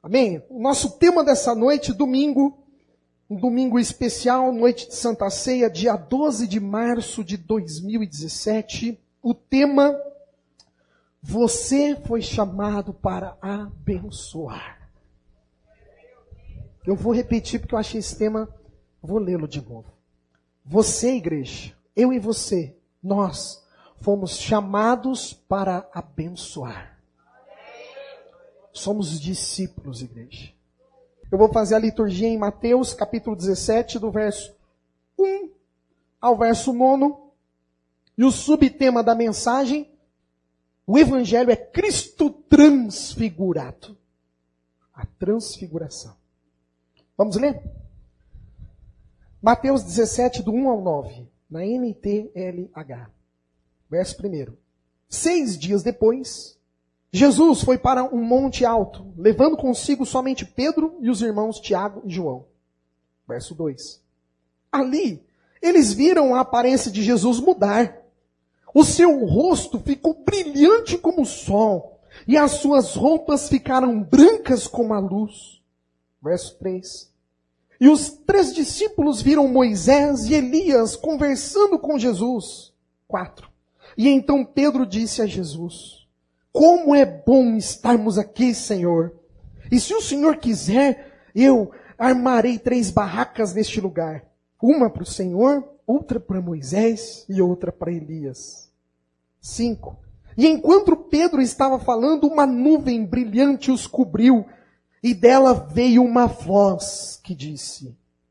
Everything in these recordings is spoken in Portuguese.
Amém? O nosso tema dessa noite, domingo, um domingo especial, noite de Santa Ceia, dia 12 de março de 2017. O tema, você foi chamado para abençoar. Eu vou repetir porque eu achei esse tema, vou lê-lo de novo. Você, igreja, eu e você, nós fomos chamados para abençoar. Somos discípulos, igreja. Eu vou fazer a liturgia em Mateus, capítulo 17, do verso 1 ao verso 9. E o subtema da mensagem, o evangelho é Cristo transfigurado. A transfiguração. Vamos ler? Mateus 17, do 1 ao 9, na NTLH. Verso 1. 6 dias depois, Jesus foi para um monte alto, levando consigo somente Pedro e os irmãos Tiago e João. Verso 2. Ali, eles viram a aparência de Jesus mudar. O seu rosto ficou brilhante como o sol, e as suas roupas ficaram brancas como a luz. Verso 3. E os 3 discípulos viram Moisés e Elias conversando com Jesus. 4. E então Pedro disse a Jesus: como é bom estarmos aqui, Senhor. E se o Senhor quiser, eu armarei 3 barracas neste lugar. Uma para o Senhor, outra para Moisés e outra para Elias. 5. E enquanto Pedro estava falando, uma nuvem brilhante os cobriu, e dela veio uma voz que disse: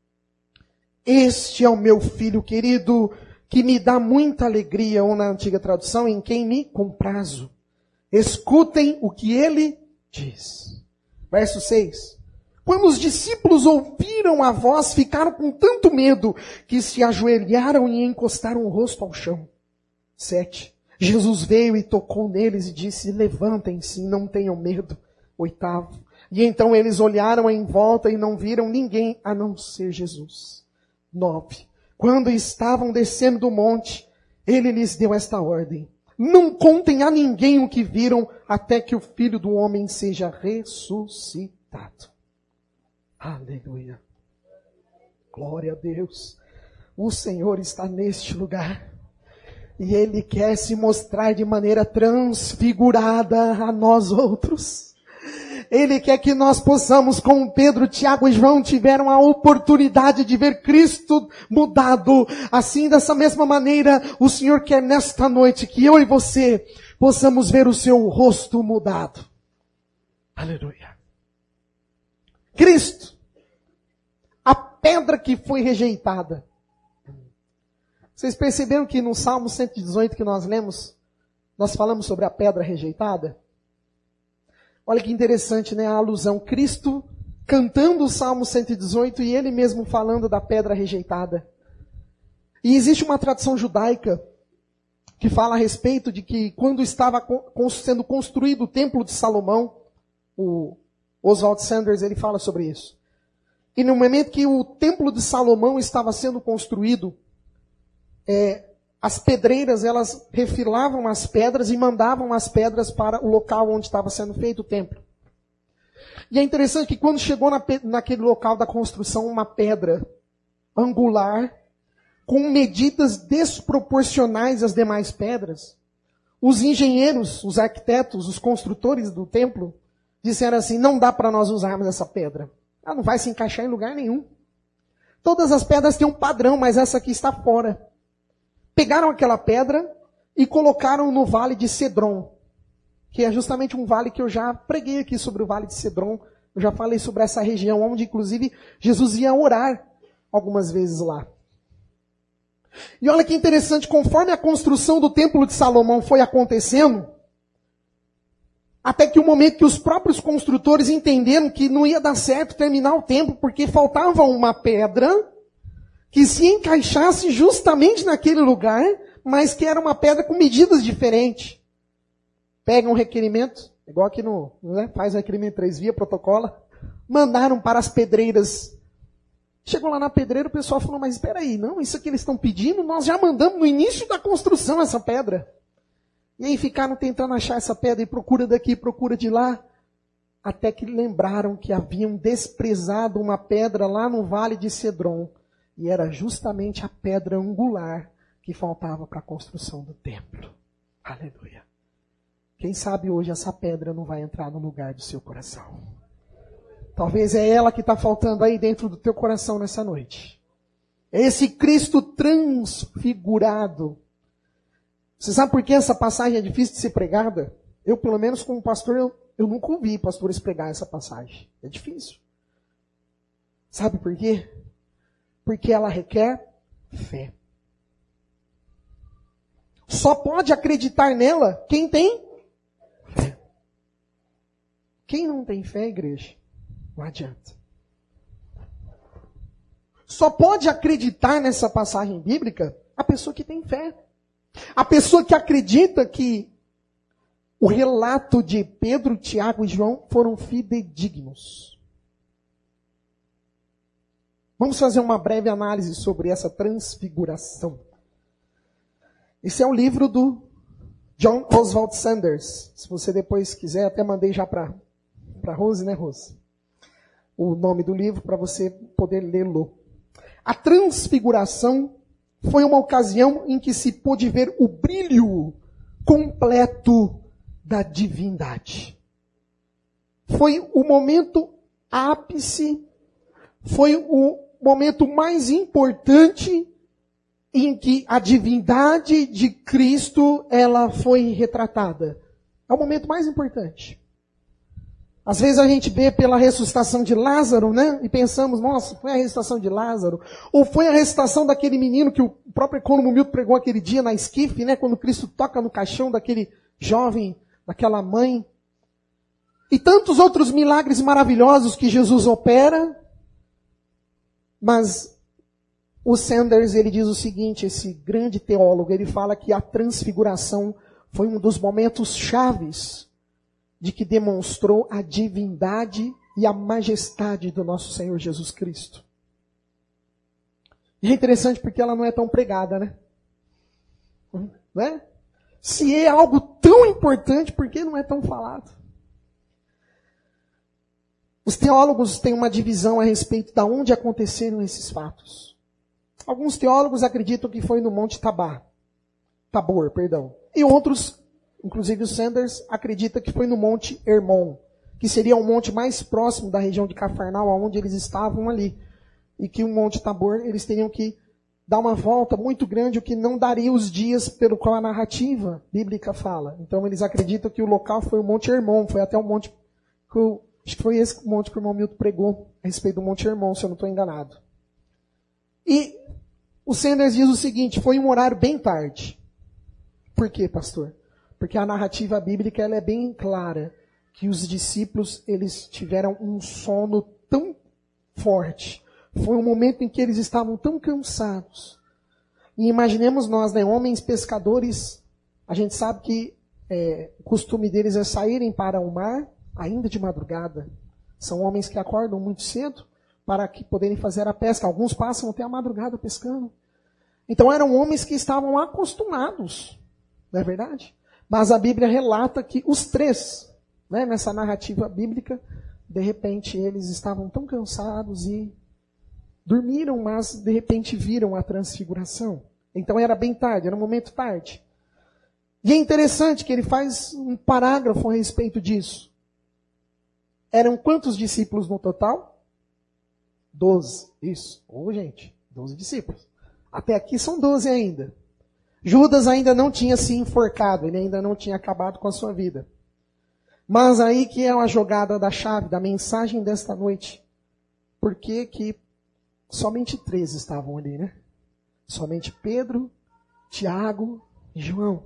este é o meu filho querido, que me dá muita alegria, ou na antiga tradução, em quem me comprazo. Escutem o que ele diz. Verso 6. Quando os discípulos ouviram a voz, ficaram com tanto medo que se ajoelharam e encostaram o rosto ao chão. 7. Jesus veio e tocou neles e disse: levantem-se e não tenham medo. 8. E então eles olharam em volta e não viram ninguém a não ser Jesus. 9. Quando estavam descendo do monte, ele lhes deu esta ordem: não contem a ninguém o que viram, até que o Filho do Homem seja ressuscitado. Aleluia. Glória a Deus. O Senhor está neste lugar. E Ele quer se mostrar de maneira transfigurada a nós outros. Ele quer que nós possamos, como Pedro, Tiago e João tiveram a oportunidade de ver Cristo mudado. Assim, dessa mesma maneira, o Senhor quer nesta noite que eu e você possamos ver o seu rosto mudado. Aleluia. Cristo, a pedra que foi rejeitada. Vocês perceberam que no Salmo 118 que nós lemos, nós falamos sobre a pedra rejeitada? Olha que interessante, né? A alusão. Cristo cantando o Salmo 118 e ele mesmo falando da pedra rejeitada. E existe uma tradição judaica que fala a respeito de que quando estava sendo construído o Templo de Salomão, o Oswald Sanders, ele fala sobre isso. E no momento que o Templo de Salomão estava sendo construído, as pedreiras, elas refilavam as pedras e mandavam as pedras para o local onde estava sendo feito o templo. E é interessante que quando chegou naquele local da construção uma pedra angular, com medidas desproporcionais às demais pedras, os engenheiros, os arquitetos, os construtores do templo, disseram assim: não dá para nós usarmos essa pedra. Ela não vai se encaixar em lugar nenhum. Todas as pedras têm um padrão, mas essa aqui está fora. Pegaram aquela pedra e colocaram no Vale de Cedron, que é justamente um vale que eu já preguei aqui sobre o Vale de Cedron. Eu já falei sobre essa região, onde inclusive Jesus ia orar algumas vezes lá. E olha que interessante, conforme a construção do Templo de Salomão foi acontecendo, até que o momento que os próprios construtores entenderam que não ia dar certo terminar o templo, porque faltava uma pedra que se encaixasse justamente naquele lugar, mas que era uma pedra com medidas diferentes. Pega um requerimento, igual aqui faz um requerimento 3 via, protocola, mandaram para as pedreiras. Chegou lá na pedreira, o pessoal falou: mas espera aí, não, isso que eles estão pedindo, nós já mandamos no início da construção essa pedra. E aí ficaram tentando achar essa pedra, e procura daqui, procura de lá. até que lembraram que haviam desprezado uma pedra lá no vale de Cedron, e era justamente a pedra angular que faltava para a construção do templo. Aleluia. Quem sabe hoje essa pedra não vai entrar no lugar do seu coração. Talvez é ela que está faltando aí dentro do teu coração nessa noite. É esse Cristo transfigurado. Você sabe por que essa passagem é difícil de ser pregada? Eu, pelo menos como pastor, eu nunca ouvi pastores pregar essa passagem. É difícil. Sabe por quê? Porque ela requer fé. Só pode acreditar nela quem tem fé. Quem não tem fé, igreja, não adianta. Só pode acreditar nessa passagem bíblica a pessoa que tem fé. A pessoa que acredita que o relato de Pedro, Tiago e João foram fidedignos. Vamos fazer uma breve análise sobre essa transfiguração. Esse é o livro do John Oswald Sanders. Se você depois quiser, até mandei já para Rose, né, Rose? O nome do livro para você poder lê-lo. A transfiguração foi uma ocasião em que se pôde ver o brilho completo da divindade. Foi o momento ápice, foi o momento mais importante em que a divindade de Cristo ela foi retratada. É o momento mais importante. Às vezes a gente vê pela ressuscitação de Lázaro, né? E pensamos, nossa, foi a ressuscitação de Lázaro. Ou foi a ressuscitação daquele menino que o próprio Econômico Milton pregou aquele dia na esquife, né? Quando Cristo toca no caixão daquele jovem, daquela mãe. E tantos outros milagres maravilhosos que Jesus opera. Mas o Sanders, ele diz o seguinte, esse grande teólogo, ele fala que a transfiguração foi um dos momentos chaves de que demonstrou a divindade e a majestade do nosso Senhor Jesus Cristo. E é interessante porque ela não é tão pregada, né? Não é? Se é algo tão importante, por que não é tão falado? Os teólogos têm uma divisão a respeito de onde aconteceram esses fatos. Alguns teólogos acreditam que foi no Monte Tabor, e outros, inclusive o Sanders, acredita que foi no Monte Hermon, que seria o monte mais próximo da região de Cafarnaum, onde eles estavam ali. E que o Monte Tabor, eles teriam que dar uma volta muito grande, o que não daria os dias pelo qual a narrativa bíblica fala. Então eles acreditam que o local foi o Monte Hermon, foi até o monte que acho que foi esse monte que o irmão Milton pregou a respeito do Monte Hermon, se eu não estou enganado. E o Sanders diz o seguinte, foi um horário bem tarde. Por quê, pastor? Porque a narrativa bíblica ela é bem clara, que os discípulos eles tiveram um sono tão forte. Foi um momento em que eles estavam tão cansados. E imaginemos nós, né, homens pescadores, a gente sabe que o costume deles é saírem para o mar, ainda de madrugada. São homens que acordam muito cedo para que poderem fazer a pesca. Alguns passam até a madrugada pescando. Então eram homens que estavam acostumados, não é verdade? Mas a Bíblia relata que os três, né, nessa narrativa bíblica, de repente eles estavam tão cansados e dormiram, mas de repente viram a transfiguração. Então era bem tarde, era um momento tarde. E é interessante que ele faz um parágrafo a respeito disso. Eram quantos discípulos no total? 12. Isso. Gente, 12 discípulos. Até aqui são 12 ainda. Judas ainda não tinha se enforcado, ele ainda não tinha acabado com a sua vida. Mas aí que é uma jogada da chave, da mensagem desta noite. Por que somente 3 estavam ali, né? Somente Pedro, Tiago e João.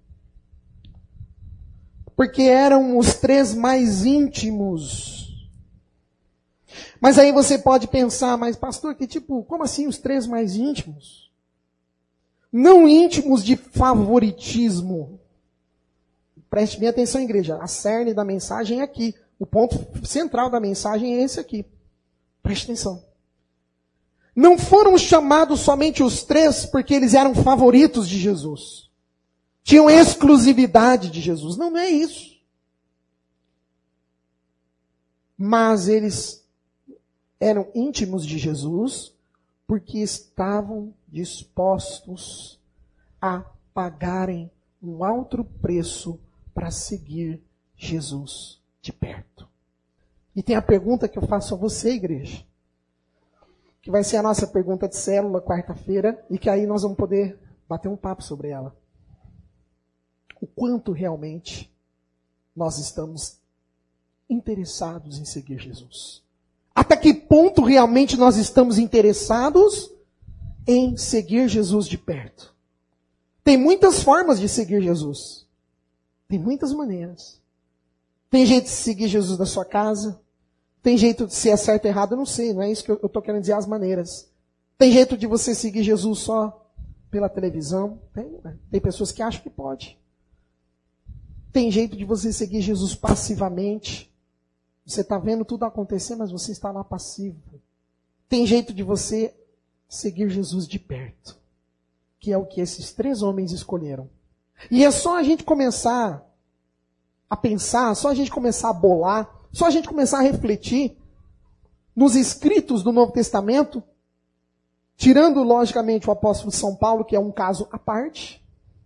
Porque eram os 3 mais íntimos. Mas aí você pode pensar, mas pastor, como assim os 3 mais íntimos? Não íntimos de favoritismo. Preste bem atenção, igreja. A cerne da mensagem é aqui. O ponto central da mensagem é esse aqui. Preste atenção. Não foram chamados somente os 3 porque eles eram favoritos de Jesus. Tinham exclusividade de Jesus. Não é isso. Mas eles eram íntimos de Jesus porque estavam dispostos a pagarem um alto preço para seguir Jesus de perto. E tem a pergunta que eu faço a você, igreja, que vai ser a nossa pergunta de célula quarta-feira, e que aí nós vamos poder bater um papo sobre ela. O quanto realmente nós estamos interessados em seguir Jesus? Até que ponto realmente nós estamos interessados em seguir Jesus de perto? Tem muitas formas de seguir Jesus. Tem muitas maneiras. Tem jeito de seguir Jesus da sua casa. Tem jeito de se é certo ou errado, eu não sei. Não é isso que eu estou querendo dizer, as maneiras. Tem jeito de você seguir Jesus só pela televisão. Tem pessoas que acham que pode. Tem jeito de você seguir Jesus passivamente. Você está vendo tudo acontecer, mas você está lá passivo. Tem jeito de você seguir Jesus de perto, que é o que esses 3 homens escolheram. E é só a gente começar a pensar, só a gente começar a bolar, só a gente começar a refletir nos escritos do Novo Testamento, tirando, logicamente, o apóstolo São Paulo, que é um caso à parte,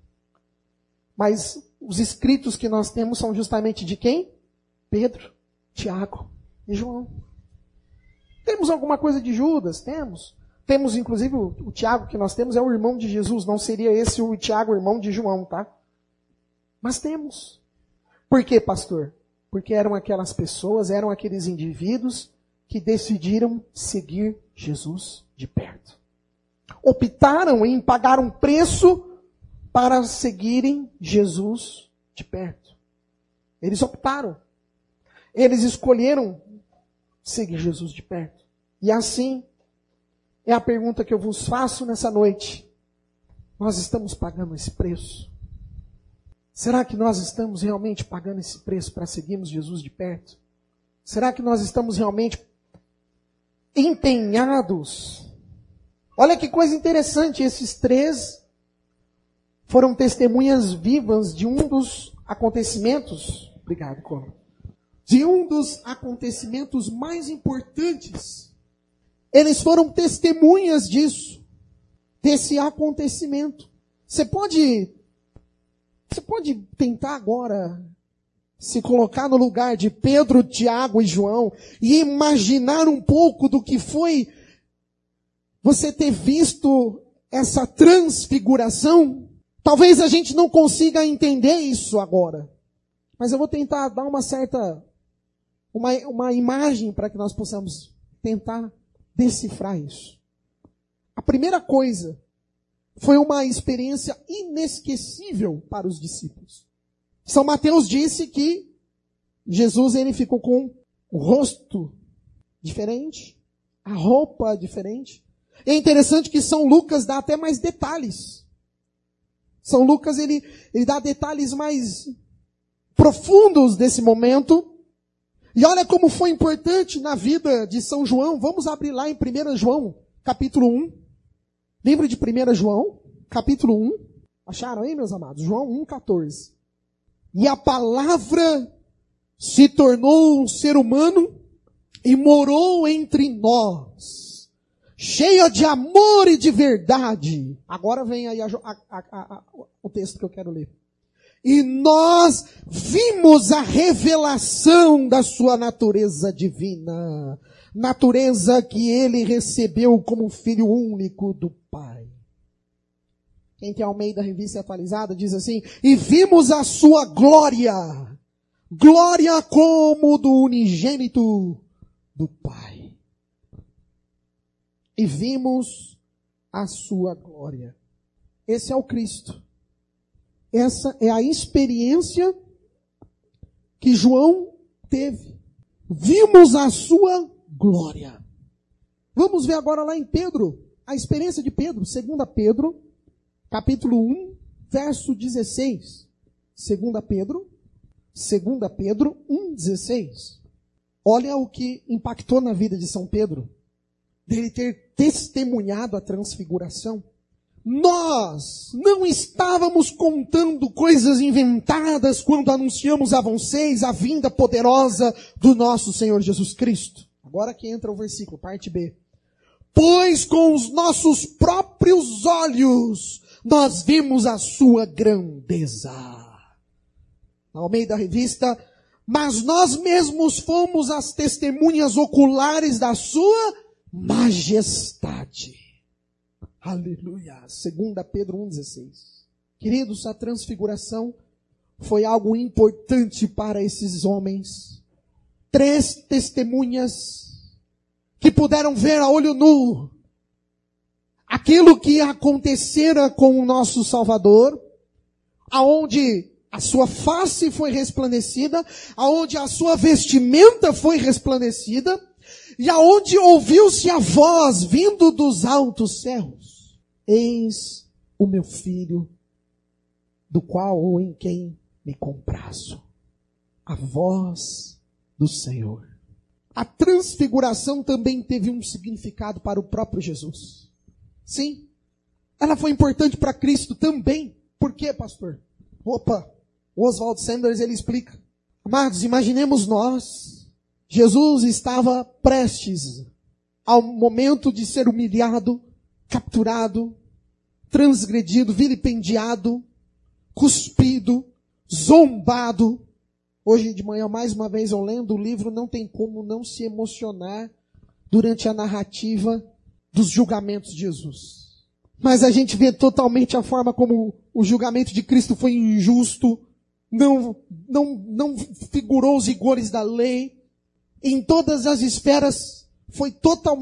mas os escritos que nós temos são justamente de quem? Pedro, Tiago e João. Temos alguma coisa de Judas? Temos. Temos, inclusive, o Tiago que nós temos é o irmão de Jesus. Não seria esse o Tiago, irmão de João, tá? Mas temos. Por quê, pastor? Porque eram aquelas pessoas, eram aqueles indivíduos que decidiram seguir Jesus de perto. Optaram em pagar um preço para seguirem Jesus de perto. Eles optaram. Eles escolheram seguir Jesus de perto. E assim, é a pergunta que eu vos faço nessa noite. Nós estamos pagando esse preço? Será que nós estamos realmente pagando esse preço para seguirmos Jesus de perto? Será que nós estamos realmente empenhados? Olha que coisa interessante, esses 3 foram testemunhas vivas de um dos acontecimentos. Obrigado, Coro. De um dos acontecimentos mais importantes. Eles foram testemunhas disso, desse acontecimento. Você pode tentar agora se colocar no lugar de Pedro, Tiago e João e imaginar um pouco do que foi você ter visto essa transfiguração? Talvez a gente não consiga entender isso agora, mas eu vou tentar dar uma imagem para que nós possamos tentar decifrar isso. A primeira coisa foi uma experiência inesquecível para os discípulos. São Mateus disse que Jesus ele ficou com o rosto diferente, a roupa diferente. É interessante que São Lucas dá até mais detalhes. São Lucas ele dá detalhes mais profundos desse momento. E olha como foi importante na vida de São João. Vamos abrir lá em 1 João, capítulo 1. Livro de 1 João, capítulo 1. Acharam aí, meus amados? João 1,14. E a palavra se tornou um ser humano e morou entre nós, cheia de amor e de verdade. Agora vem aí o texto que eu quero ler. E nós vimos a revelação da sua natureza divina, natureza que ele recebeu como filho único do Pai. Quem tem Almeida Revista Atualizada diz assim: e vimos a sua glória, glória como do unigênito do Pai. E vimos a sua glória. Esse é o Cristo. Essa é a experiência que João teve. Vimos a sua glória. Vamos ver agora lá em Pedro, a experiência de Pedro, 2 Pedro, capítulo 1, verso 16. 2 Pedro 1,16. Olha o que impactou na vida de São Pedro, dele ter testemunhado a transfiguração. Nós não estávamos contando coisas inventadas quando anunciamos a vocês a vinda poderosa do nosso Senhor Jesus Cristo. Agora que entra o versículo, parte B. Pois com os nossos próprios olhos nós vimos a sua grandeza. Na Almeida Revista, mas nós mesmos fomos as testemunhas oculares da sua majestade. Aleluia. 2 Pedro 1,16. Queridos, a transfiguração foi algo importante para esses homens. 3 testemunhas que puderam ver a olho nu aquilo que acontecera com o nosso Salvador, aonde a sua face foi resplandecida, aonde a sua vestimenta foi resplandecida, e aonde ouviu-se a voz vindo dos altos céus. Eis o meu filho, do qual ou em quem me comprazo. A voz do Senhor. A transfiguração também teve um significado para o próprio Jesus. Sim, ela foi importante para Cristo também. Por quê, pastor? O Oswald Sanders, ele explica. Amados, imaginemos nós, Jesus estava prestes ao momento de ser humilhado, capturado, transgredido, vilipendiado, cuspido, zombado. Hoje de manhã, mais uma vez, eu lendo o livro, não tem como não se emocionar durante a narrativa dos julgamentos de Jesus. Mas a gente vê totalmente a forma como o julgamento de Cristo foi injusto, não figurou os rigores da lei, em todas as esferas foi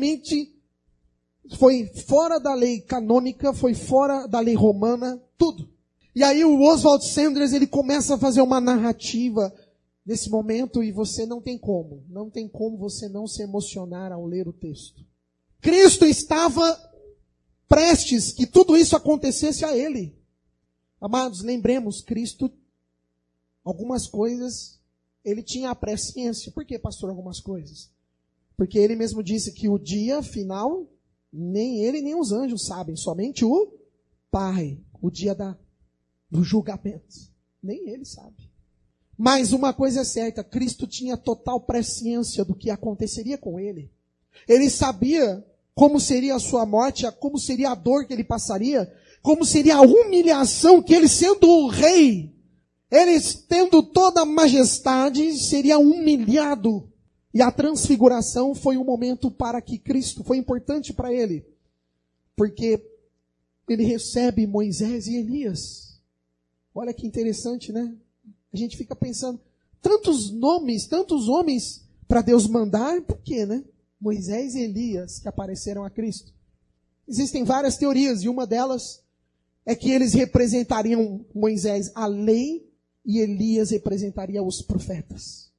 fora da lei canônica, foi fora da lei romana, tudo. E aí o Oswald Sanders, ele começa a fazer uma narrativa nesse momento e você não tem como você não se emocionar ao ler o texto. Cristo estava prestes que tudo isso acontecesse a ele. Amados, lembremos, Cristo, algumas coisas, ele tinha a presciência. Por que, pastor, algumas coisas? Porque ele mesmo disse que o dia final, nem ele nem os anjos sabem, somente o Pai, o dia do julgamento. Nem ele sabe. Mas uma coisa é certa, Cristo tinha total presciência do que aconteceria com ele. Ele sabia como seria a sua morte, como seria a dor que ele passaria, como seria a humilhação que ele, sendo o rei, ele tendo toda a majestade, seria humilhado. E a transfiguração foi um momento para que Cristo, foi importante para ele, porque ele recebe Moisés e Elias. Olha que interessante, né? A gente fica pensando, tantos nomes, tantos homens para Deus mandar, por quê, né? Moisés e Elias que apareceram a Cristo. Existem várias teorias, e uma delas é que eles representariam, Moisés, a lei, e Elias representaria os profetas.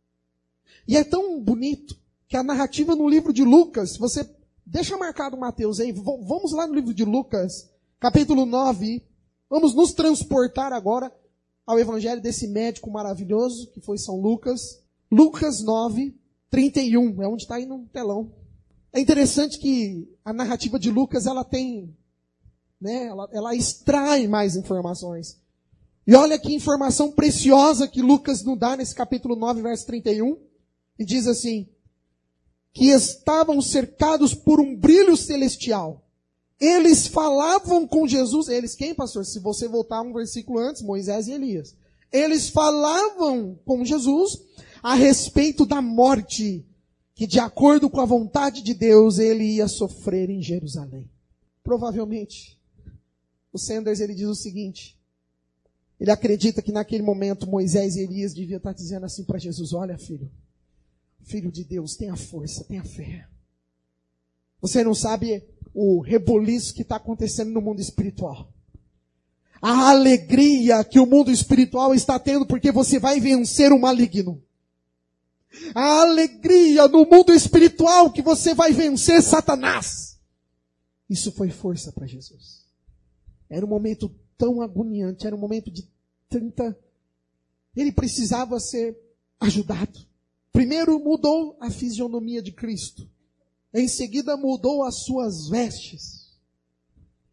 E é tão bonito que a narrativa no livro de Lucas, você deixa marcado Mateus aí, vamos lá no livro de Lucas, capítulo 9, vamos nos transportar agora ao evangelho desse médico maravilhoso, que foi São Lucas. Lucas 9, 31, é onde está aí no telão. É interessante que a narrativa de Lucas, ela tem, né, ela extrai mais informações. E olha que informação preciosa que Lucas nos dá nesse capítulo 9, verso 31. E diz assim, que estavam cercados por um brilho celestial. Eles falavam com Jesus. Eles quem, pastor? Se você voltar um versículo antes, Moisés e Elias. Eles falavam com Jesus a respeito da morte, que de acordo com a vontade de Deus, ele ia sofrer em Jerusalém. Provavelmente, o Sanders, ele diz o seguinte, ele acredita que naquele momento Moisés e Elias deviam estar dizendo assim para Jesus, olha filho de Deus, tenha força, tenha fé. Você não sabe o reboliço que está acontecendo no mundo espiritual. A alegria que o mundo espiritual está tendo porque você vai vencer o maligno. A alegria no mundo espiritual que você vai vencer Satanás. Isso foi força para Jesus. Era um momento tão agoniante, era um momento de tanta... Ele precisava ser ajudado. Primeiro mudou a fisionomia de Cristo. Em seguida mudou as suas vestes.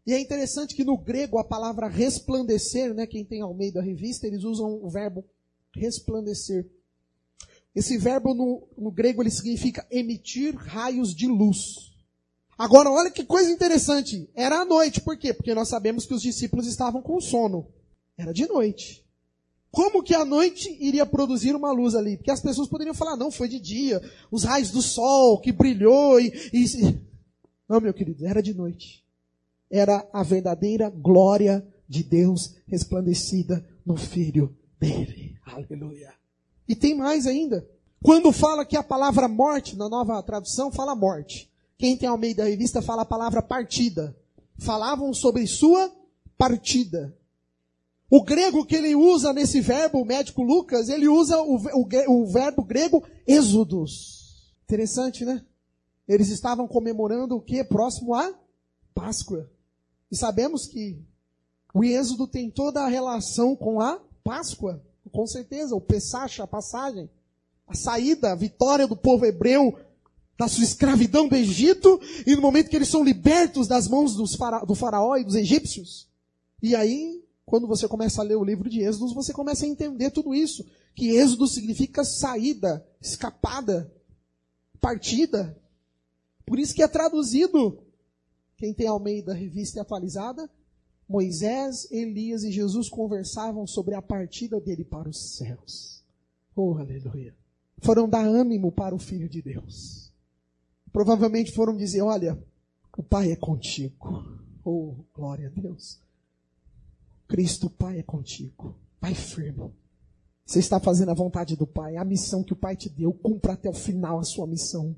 E é interessante que no grego a palavra resplandecer, né, quem tem Almeida Revista, eles usam o verbo resplandecer. Esse verbo no grego ele significa emitir raios de luz. Agora olha que coisa interessante, era à noite, por quê? Porque nós sabemos que os discípulos estavam com sono, era de noite. Como que a noite iria produzir uma luz ali? Porque as pessoas poderiam falar, não, foi de dia, os raios do sol que brilhou e... Não, meu querido, era de noite. Era a verdadeira glória de Deus resplandecida no Filho dele. Aleluia. E tem mais ainda. Quando fala que a palavra morte, na nova tradução, fala morte. Quem tem Almeida Revista fala a palavra partida. Falavam sobre sua partida. O grego que ele usa nesse verbo, o médico Lucas, ele usa o verbo grego êxodos. Interessante, né? Eles estavam comemorando o quê? Próximo à Páscoa. E sabemos que o êxodo tem toda a relação com a Páscoa. Com certeza, o Pessach, a passagem, a saída, a vitória do povo hebreu da sua escravidão do Egito, e no momento que eles são libertos das mãos do faraó e dos egípcios. E aí, quando você começa a ler o livro de Êxodo, você começa a entender tudo isso. Que êxodo significa saída, escapada, partida. Por isso que é traduzido, quem tem Almeida Revista Atualizada, Moisés, Elias e Jesus conversavam sobre a partida dele para os céus. Oh, aleluia. Foram dar ânimo para o Filho de Deus. Provavelmente foram dizer, olha, o Pai é contigo. Oh, glória a Deus. Cristo, o Pai é contigo. Pai firme. Você está fazendo a vontade do Pai. A missão que o Pai te deu, cumpra até o final a sua missão.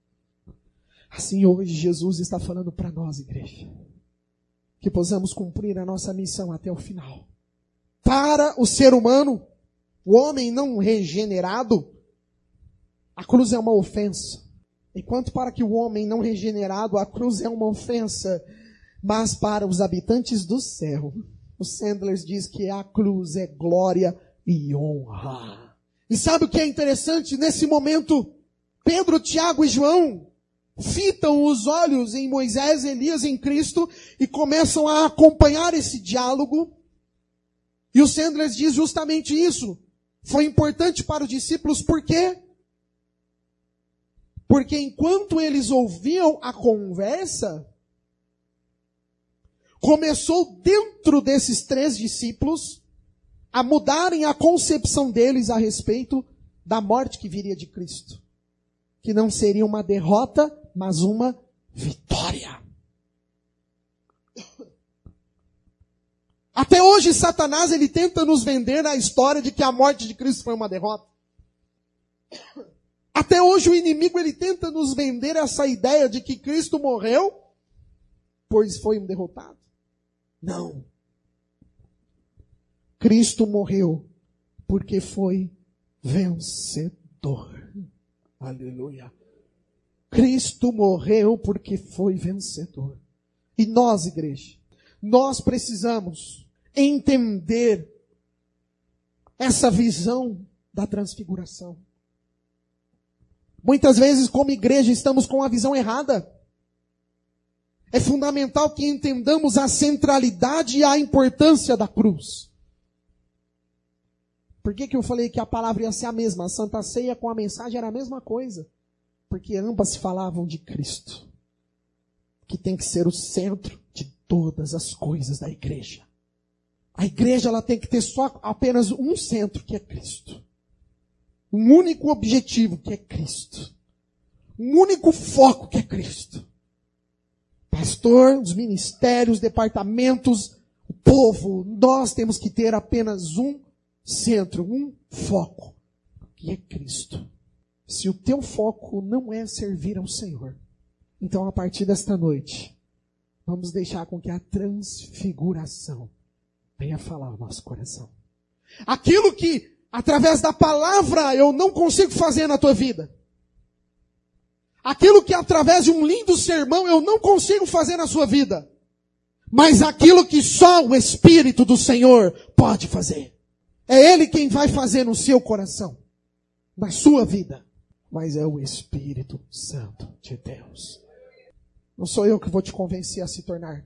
Assim hoje Jesus está falando para nós, igreja, que possamos cumprir a nossa missão até o final. Para o ser humano, o homem não regenerado, a cruz é uma ofensa. Enquanto para que o homem não regenerado, a cruz é uma ofensa. Mas para os habitantes do céu, o Sanders diz que a cruz é glória e honra. E sabe o que é interessante? Nesse momento, Pedro, Tiago e João fitam os olhos em Moisés, Elias, em Cristo e começam a acompanhar esse diálogo. E o Sanders diz justamente isso. Foi importante para os discípulos, por quê? Porque enquanto eles ouviam a conversa, começou dentro desses 3 discípulos a mudarem a concepção deles a respeito da morte que viria de Cristo. Que não seria uma derrota, mas uma vitória. Até hoje Satanás ele tenta nos vender a história de que a morte de Cristo foi uma derrota. Até hoje o inimigo ele tenta nos vender essa ideia de que Cristo morreu, pois foi um derrotado. Não. Cristo morreu porque foi vencedor. Aleluia. Cristo morreu porque foi vencedor. E nós, igreja, nós precisamos entender essa visão da transfiguração. Muitas vezes, como igreja, estamos com a visão errada. É fundamental que entendamos a centralidade e a importância da cruz. Por que eu falei que a palavra ia ser a mesma? A Santa Ceia com a mensagem era a mesma coisa. Porque ambas falavam de Cristo, que tem que ser o centro de todas as coisas da igreja. A igreja ela tem que ter só apenas um centro, que é Cristo. Um único objetivo, que é Cristo. Um único foco, que é Cristo. Pastor, os ministérios, departamentos, o povo, nós temos que ter apenas um centro, um foco, que é Cristo. Se o teu foco não é servir ao Senhor, então a partir desta noite, vamos deixar com que a transfiguração venha falar ao nosso coração. Aquilo que, através da palavra, eu não consigo fazer na tua vida. Aquilo que, através de um lindo sermão, eu não consigo fazer na sua vida. Mas aquilo que só o Espírito do Senhor pode fazer. É Ele quem vai fazer no seu coração, na sua vida. Mas é o Espírito Santo de Deus. Não sou eu que vou te convencer a se tornar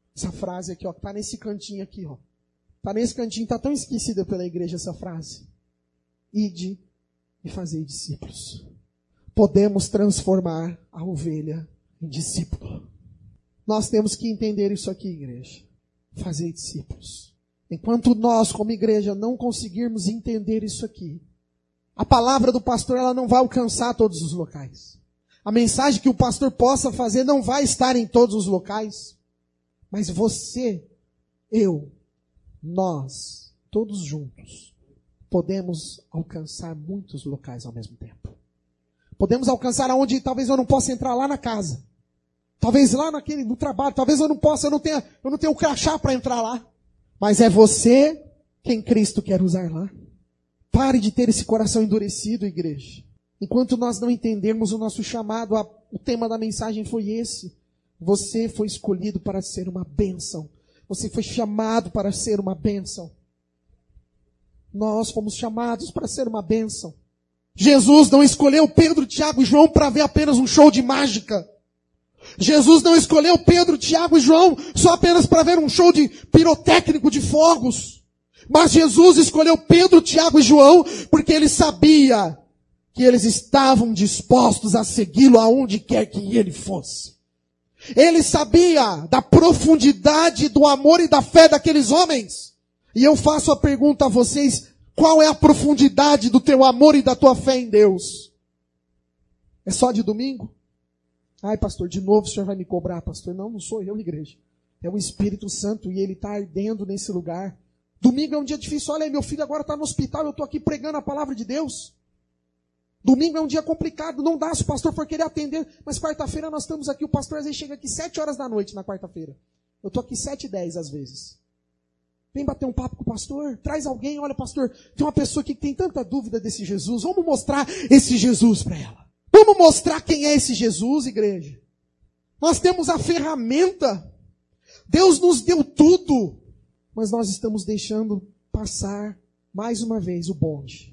Essa frase aqui, ó, tá nesse cantinho aqui, ó. Tá nesse cantinho, tá tão esquecida pela igreja essa frase. Ide e fazei discípulos. Podemos transformar a ovelha em discípulo. Nós temos que entender isso aqui, igreja. Fazer discípulos. Enquanto nós, como igreja, não conseguirmos entender isso aqui, a palavra do pastor ela não vai alcançar todos os locais. A mensagem que o pastor possa fazer não vai estar em todos os locais. Mas você, eu, nós, todos juntos, podemos alcançar muitos locais ao mesmo tempo. Podemos alcançar aonde talvez eu não possa entrar lá na casa. Talvez lá no trabalho, talvez eu não tenha o crachá para entrar lá. Mas é você quem Cristo quer usar lá. Pare de ter esse coração endurecido, igreja. Enquanto nós não entendermos o nosso chamado, o tema da mensagem foi esse. Você foi escolhido para ser uma bênção. Você foi chamado para ser uma bênção. Nós fomos chamados para ser uma bênção. Jesus não escolheu Pedro, Tiago e João para ver apenas um show de mágica. Jesus não escolheu Pedro, Tiago e João só apenas para ver um show de pirotécnico de fogos. Mas Jesus escolheu Pedro, Tiago e João porque ele sabia que eles estavam dispostos a segui-lo aonde quer que ele fosse. Ele sabia da profundidade do amor e da fé daqueles homens. E eu faço a pergunta a vocês, qual é a profundidade do teu amor e da tua fé em Deus? É só de domingo? Ai, pastor, de novo o senhor vai me cobrar, pastor. Não sou eu, igreja. É o Espírito Santo e ele está ardendo nesse lugar. Domingo é um dia difícil. Olha aí, meu filho agora está no hospital, eu estou aqui pregando a palavra de Deus. Domingo é um dia complicado, não dá se o pastor for querer atender. Mas quarta-feira nós estamos aqui, o pastor às vezes chega aqui 7 horas da noite na quarta-feira. Eu estou aqui 7h10 às vezes. Vem bater um papo com o pastor, traz alguém, olha pastor, tem uma pessoa aqui que tem tanta dúvida desse Jesus, vamos mostrar esse Jesus para ela. Vamos mostrar quem é esse Jesus, igreja. Nós temos a ferramenta. Deus nos deu tudo. Mas nós estamos deixando passar mais uma vez o bonde.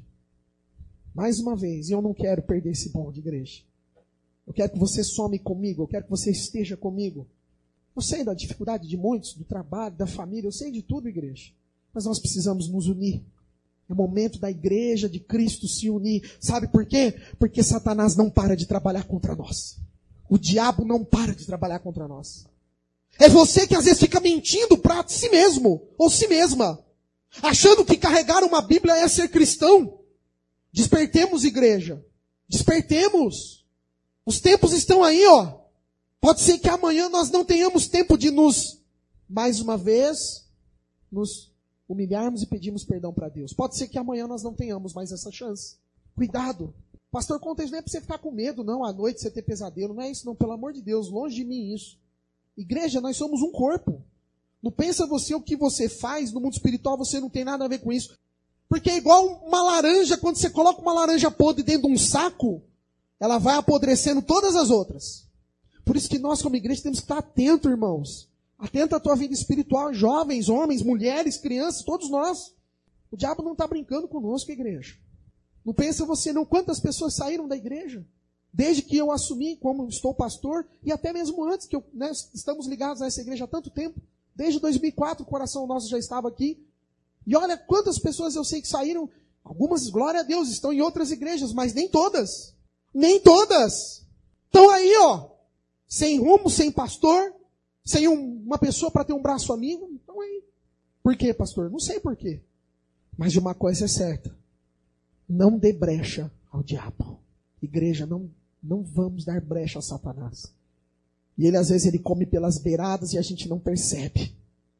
Mais uma vez. E eu não quero perder esse bonde, igreja. Eu quero que você some comigo. Eu quero que você esteja comigo. Eu sei da dificuldade de muitos, do trabalho, da família. Eu sei de tudo, igreja. Mas nós precisamos nos unir. É o momento da igreja de Cristo se unir. Sabe por quê? Porque Satanás não para de trabalhar contra nós. O diabo não para de trabalhar contra nós. É você que às vezes fica mentindo para si mesmo, ou si mesma. Achando que carregar uma Bíblia é ser cristão. Despertemos, igreja. Despertemos. Os tempos estão aí, ó. Pode ser que amanhã nós não tenhamos tempo de mais uma vez, nos humilharmos e pedirmos perdão para Deus. Pode ser que amanhã nós não tenhamos mais essa chance. Cuidado. Pastor, conta isso não é para você ficar com medo, não, à noite você ter pesadelo. Não é isso, não. Pelo amor de Deus, longe de mim isso. Igreja, nós somos um corpo. Não pensa você o que você faz no mundo espiritual, você não tem nada a ver com isso. Porque é igual uma laranja, quando você coloca uma laranja podre dentro de um saco, ela vai apodrecendo todas as outras. Por isso que nós, como igreja, temos que estar atentos, irmãos. Atento à tua vida espiritual, jovens, homens, mulheres, crianças, todos nós. O diabo não está brincando conosco, igreja. Não pensa você não quantas pessoas saíram da igreja. Desde que eu assumi como estou pastor, e até mesmo antes, que estamos ligados a essa igreja há tanto tempo. Desde 2004 o coração nosso já estava aqui. E olha quantas pessoas eu sei que saíram. Algumas, glória a Deus, estão em outras igrejas, mas nem todas. Nem todas. Estão aí, ó. Sem rumo, sem pastor. Sem uma pessoa para ter um braço amigo. Então aí. Por quê, pastor? Não sei por quê. Mas de uma coisa é certa. Não dê brecha ao diabo. Igreja, não vamos dar brecha a Satanás. E ele às vezes ele come pelas beiradas e a gente não percebe.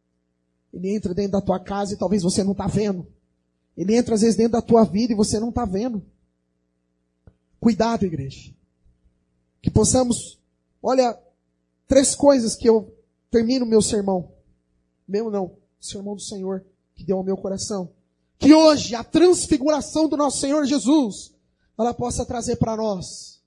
Ele entra dentro da tua casa e talvez você não está vendo. Ele entra às vezes dentro da tua vida e você não está vendo. Cuidado, igreja. Que possamos, olha, 3 coisas que eu termino meu sermão. Meu não, o sermão do Senhor que deu ao meu coração. Que hoje a transfiguração do nosso Senhor Jesus, ela possa trazer para nós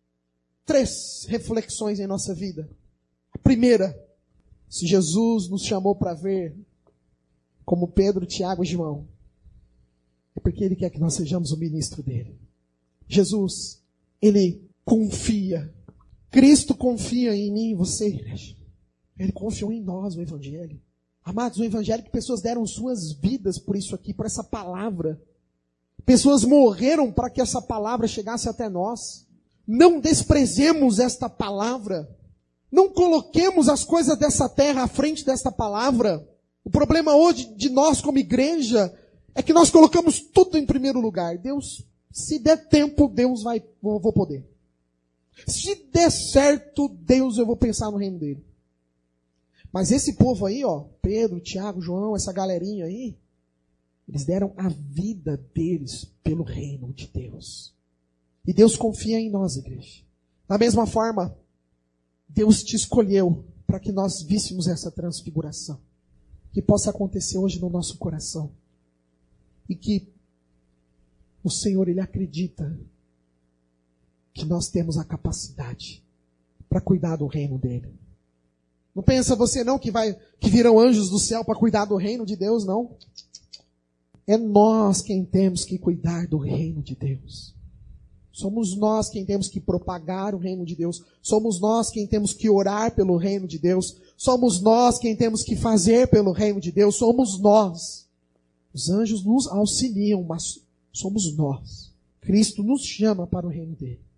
3 reflexões em nossa vida. A primeira, se Jesus nos chamou para ver como Pedro, Tiago e João, é porque Ele quer que nós sejamos o ministro dele. Jesus, Ele confia. Cristo confia em mim e você, igreja. Ele confiou em nós, o Evangelho. Amados, o Evangelho que pessoas deram suas vidas por isso aqui, por essa palavra. Pessoas morreram para que essa palavra chegasse até nós. Não desprezemos esta palavra. Não coloquemos as coisas dessa terra à frente desta palavra. O problema hoje de nós como igreja é que nós colocamos tudo em primeiro lugar. Deus, se der tempo, eu vou poder. Se der certo, Deus, eu vou pensar no reino dele. Mas esse povo aí, ó, Pedro, Tiago, João, essa galerinha aí, eles deram a vida deles pelo reino de Deus. E Deus confia em nós, igreja. Da mesma forma, Deus te escolheu para que nós víssemos essa transfiguração. Que possa acontecer hoje no nosso coração. E que o Senhor, Ele acredita que nós temos a capacidade para cuidar do reino dele. Não pensa você não que virão anjos do céu para cuidar do reino de Deus, não. É nós quem temos que cuidar do reino de Deus. Somos nós quem temos que propagar o reino de Deus. Somos nós quem temos que orar pelo reino de Deus. Somos nós quem temos que fazer pelo reino de Deus. Somos nós. Os anjos nos auxiliam, mas somos nós. Cristo nos chama para o reino dele.